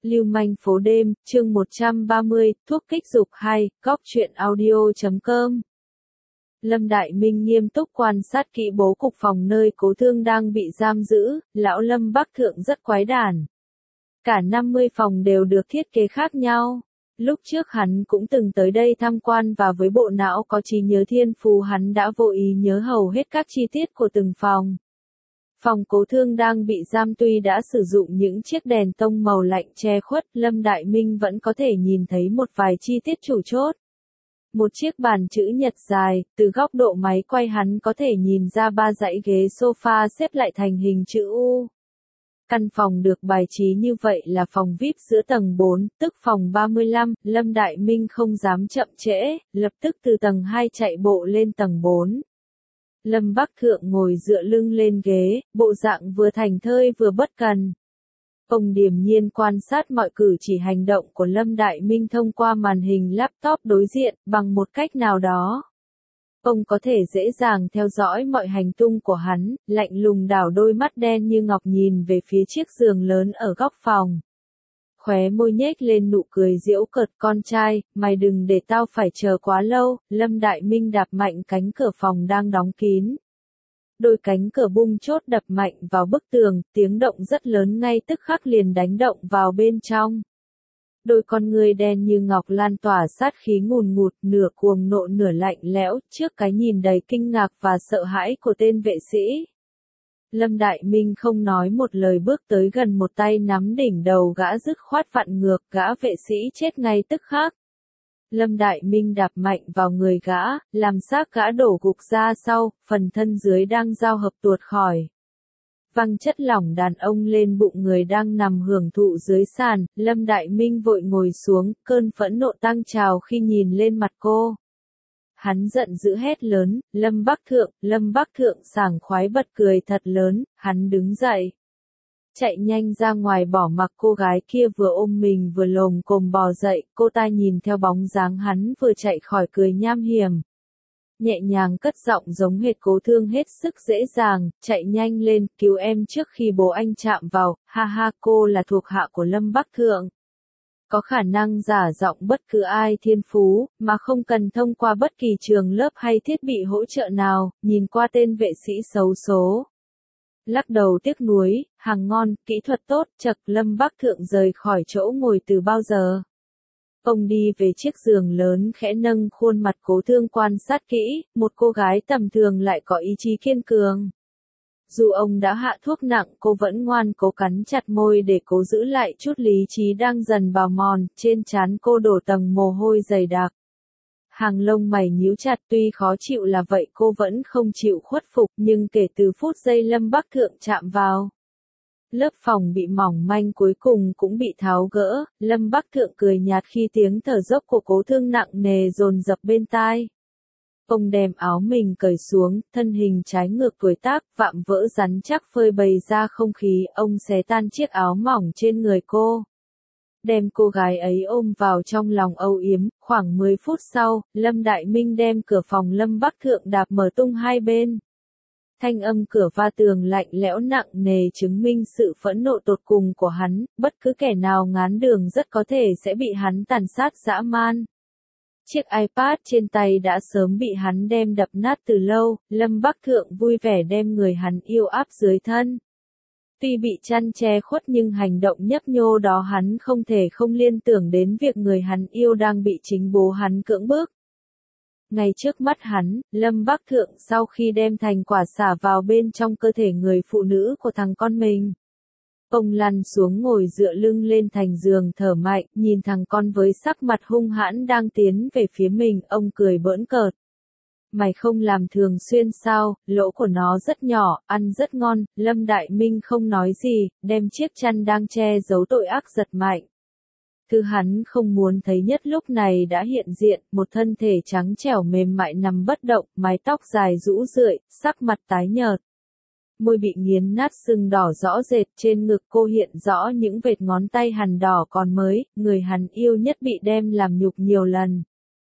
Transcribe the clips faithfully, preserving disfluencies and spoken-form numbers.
Lưu manh phố đêm, chương một trăm ba mươi, thuốc kích dục hai, góc truyện audio chấm com. Lâm Đại Minh nghiêm túc quan sát kỹ bố cục phòng nơi Cố Thương đang bị giam giữ, lão Lâm Bắc Thượng rất quái đản. Cả năm mươi phòng đều được thiết kế khác nhau. Lúc trước hắn cũng từng tới đây tham quan và với bộ não có trí nhớ thiên phú hắn đã vô ý nhớ hầu hết các chi tiết của từng phòng. Phòng Cố Thương đang bị giam tuy đã sử dụng những chiếc đèn tông màu lạnh che khuất, Lâm Đại Minh vẫn có thể nhìn thấy một vài chi tiết chủ chốt. Một chiếc bàn chữ nhật dài, từ góc độ máy quay hắn có thể nhìn ra ba dãy ghế sofa xếp lại thành hình chữ U. Căn phòng được bài trí như vậy là phòng vi ai pi giữa tầng bốn, tức phòng ba mươi lăm, Lâm Đại Minh không dám chậm trễ, lập tức từ tầng hai chạy bộ lên tầng bốn. Lâm Bắc Thượng ngồi dựa lưng lên ghế, bộ dạng vừa thành thơi vừa bất cần. Ông điềm nhiên quan sát mọi cử chỉ hành động của Lâm Đại Minh thông qua màn hình laptop đối diện, bằng một cách nào đó. Ông có thể dễ dàng theo dõi mọi hành tung của hắn, lạnh lùng đảo đôi mắt đen như ngọc nhìn về phía chiếc giường lớn ở góc phòng. Khóe môi nhếch lên nụ cười giễu cợt, con trai, mày đừng để tao phải chờ quá lâu. Lâm Đại Minh đạp mạnh cánh cửa phòng đang đóng kín. Đôi cánh cửa bung chốt đập mạnh vào bức tường, tiếng động rất lớn ngay tức khắc liền đánh động vào bên trong. Đôi con người đen như ngọc lan tỏa sát khí ngùn ngụt, nửa cuồng nộ nửa lạnh lẽo, trước cái nhìn đầy kinh ngạc và sợ hãi của tên vệ sĩ. Lâm Đại Minh không nói một lời bước tới gần, một tay nắm đỉnh đầu gã dứt khoát vặn ngược, gã vệ sĩ chết ngay tức khắc. Lâm Đại Minh đạp mạnh vào người gã, làm xác gã đổ gục ra sau, phần thân dưới đang giao hợp tuột khỏi. Văng chất lỏng đàn ông lên bụng người đang nằm hưởng thụ dưới sàn, Lâm Đại Minh vội ngồi xuống, cơn phẫn nộ tăng trào khi nhìn lên mặt cô. Hắn giận dữ hét lớn, Lâm Bắc Thượng, Lâm Bắc Thượng sảng khoái bật cười thật lớn, hắn đứng dậy. Chạy nhanh ra ngoài bỏ mặc cô gái kia vừa ôm mình vừa lồm cồm bò dậy, cô ta nhìn theo bóng dáng hắn vừa chạy khỏi cười nham hiểm. Nhẹ nhàng cất giọng giống hệt Cố Thương hết sức dễ dàng, chạy nhanh lên, cứu em trước khi bố anh chạm vào, ha ha, cô là thuộc hạ của Lâm Bắc Thượng. Có khả năng giả giọng bất cứ ai thiên phú, mà không cần thông qua bất kỳ trường lớp hay thiết bị hỗ trợ nào, nhìn qua tên vệ sĩ xấu số. Lắc đầu tiếc nuối, hàng ngon, kỹ thuật tốt, chậc, Lâm Bắc Thượng rời khỏi chỗ ngồi từ bao giờ. Ông đi về chiếc giường lớn khẽ nâng khuôn mặt Cố Thương quan sát kỹ, một cô gái tầm thường lại có ý chí kiên cường. Dù ông đã hạ thuốc nặng, cô vẫn ngoan cố cắn chặt môi để cố giữ lại chút lý trí đang dần bào mòn, trên trán cô đổ tầng mồ hôi dày đặc. Hàng lông mày nhíu chặt, tuy khó chịu là vậy cô vẫn không chịu khuất phục, nhưng kể từ phút giây Lâm Bắc Thượng chạm vào, lớp phòng bị mỏng manh cuối cùng cũng bị tháo gỡ. Lâm Bắc Thượng cười nhạt khi tiếng thở dốc của Cố Thương nặng nề dồn dập bên tai. Ông đem áo mình cởi xuống, thân hình trái ngược tuổi tác, vạm vỡ rắn chắc phơi bày ra không khí, ông xé tan chiếc áo mỏng trên người cô. Đem cô gái ấy ôm vào trong lòng âu yếm, khoảng mười phút sau, Lâm Đại Minh đem cửa phòng Lâm Bắc Thượng đạp mở tung hai bên. Thanh âm cửa va tường lạnh lẽo nặng nề chứng minh sự phẫn nộ tột cùng của hắn, bất cứ kẻ nào ngán đường rất có thể sẽ bị hắn tàn sát dã man. Chiếc iPad trên tay đã sớm bị hắn đem đập nát từ lâu, Lâm Bắc Thượng vui vẻ đem người hắn yêu áp dưới thân. Tuy bị chăn che khuất nhưng hành động nhấp nhô đó hắn không thể không liên tưởng đến việc người hắn yêu đang bị chính bố hắn cưỡng bức. Ngay trước mắt hắn, Lâm Bắc Thượng sau khi đem thành quả xả vào bên trong cơ thể người phụ nữ của thằng con mình. Ông lăn xuống ngồi dựa lưng lên thành giường thở mạnh, nhìn thằng con với sắc mặt hung hãn đang tiến về phía mình, ông cười bỡn cợt. Mày không làm thường xuyên sao, lỗ của nó rất nhỏ, ăn rất ngon. Lâm Đại Minh không nói gì, đem chiếc chăn đang che giấu tội ác giật mạnh. Thứ hắn không muốn thấy nhất lúc này đã hiện diện, một thân thể trắng trẻo mềm mại nằm bất động, mái tóc dài rũ rượi, sắc mặt tái nhợt. Môi bị nghiến nát sưng đỏ rõ rệt, trên ngực cô hiện rõ những vệt ngón tay hằn đỏ còn mới, người hắn yêu nhất bị đem làm nhục nhiều lần.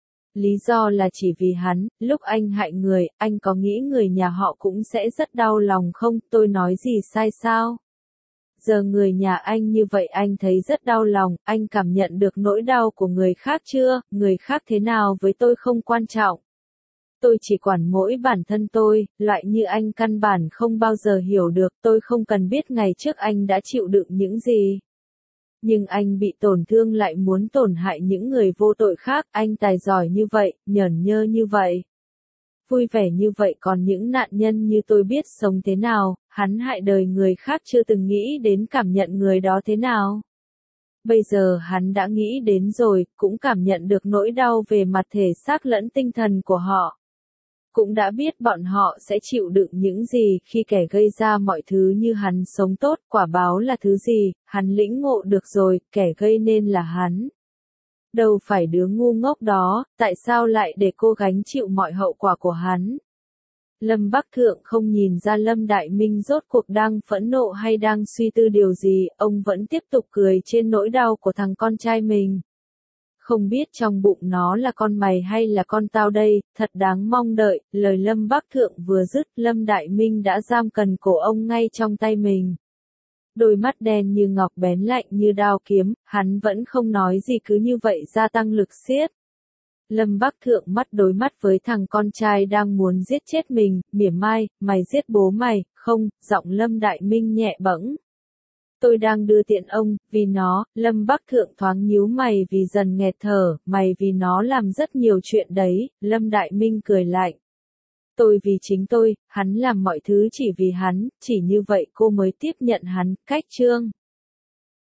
Lý do là chỉ vì hắn, lúc anh hại người, anh có nghĩ người nhà họ cũng sẽ rất đau lòng không, tôi nói gì sai sao? giờ người nhà anh như vậy anh thấy rất đau lòng, anh cảm nhận được nỗi đau của người khác chưa, người khác thế nào với tôi không quan trọng. Tôi chỉ quản mỗi bản thân tôi, loại như anh căn bản không bao giờ hiểu được, tôi không cần biết ngày trước anh đã chịu đựng những gì. Nhưng anh bị tổn thương lại muốn tổn hại những người vô tội khác, anh tài giỏi như vậy, nhởn nhơ như vậy. Vui vẻ như vậy còn những nạn nhân như tôi biết sống thế nào, hắn hại đời người khác chưa từng nghĩ đến cảm nhận người đó thế nào. Bây giờ hắn đã nghĩ đến rồi, cũng cảm nhận được nỗi đau về mặt thể xác lẫn tinh thần của họ. Cũng đã biết bọn họ sẽ chịu đựng những gì khi kẻ gây ra mọi thứ như hắn sống tốt, quả báo là thứ gì, hắn lĩnh ngộ được rồi, kẻ gây nên là hắn. Đâu phải đứa ngu ngốc đó, tại sao lại để cô gánh chịu mọi hậu quả của hắn? Lâm Bắc Thượng không nhìn ra Lâm Đại Minh rốt cuộc đang phẫn nộ hay đang suy tư điều gì, ông vẫn tiếp tục cười trên nỗi đau của thằng con trai mình. Không biết trong bụng nó là con mày hay là con tao đây, thật đáng mong đợi, lời Lâm Bắc Thượng vừa dứt, Lâm Đại Minh đã giam cần cổ ông ngay trong tay mình. Đôi mắt đen như ngọc bén lạnh như đao kiếm, hắn vẫn không nói gì cứ như vậy gia tăng lực siết. Lâm Bắc Thượng mắt đối mắt với thằng con trai đang muốn giết chết mình, mỉa mai, mày giết bố mày, không, giọng Lâm Đại Minh nhẹ bẫng. Tôi đang đưa tiện ông, vì nó, Lâm Bắc Thượng thoáng nhíu mày vì dần nghẹt thở, mày vì nó làm rất nhiều chuyện đấy, Lâm Đại Minh cười lạnh. Tôi vì chính tôi, hắn làm mọi thứ chỉ vì hắn, chỉ như vậy cô mới tiếp nhận hắn, cách chương.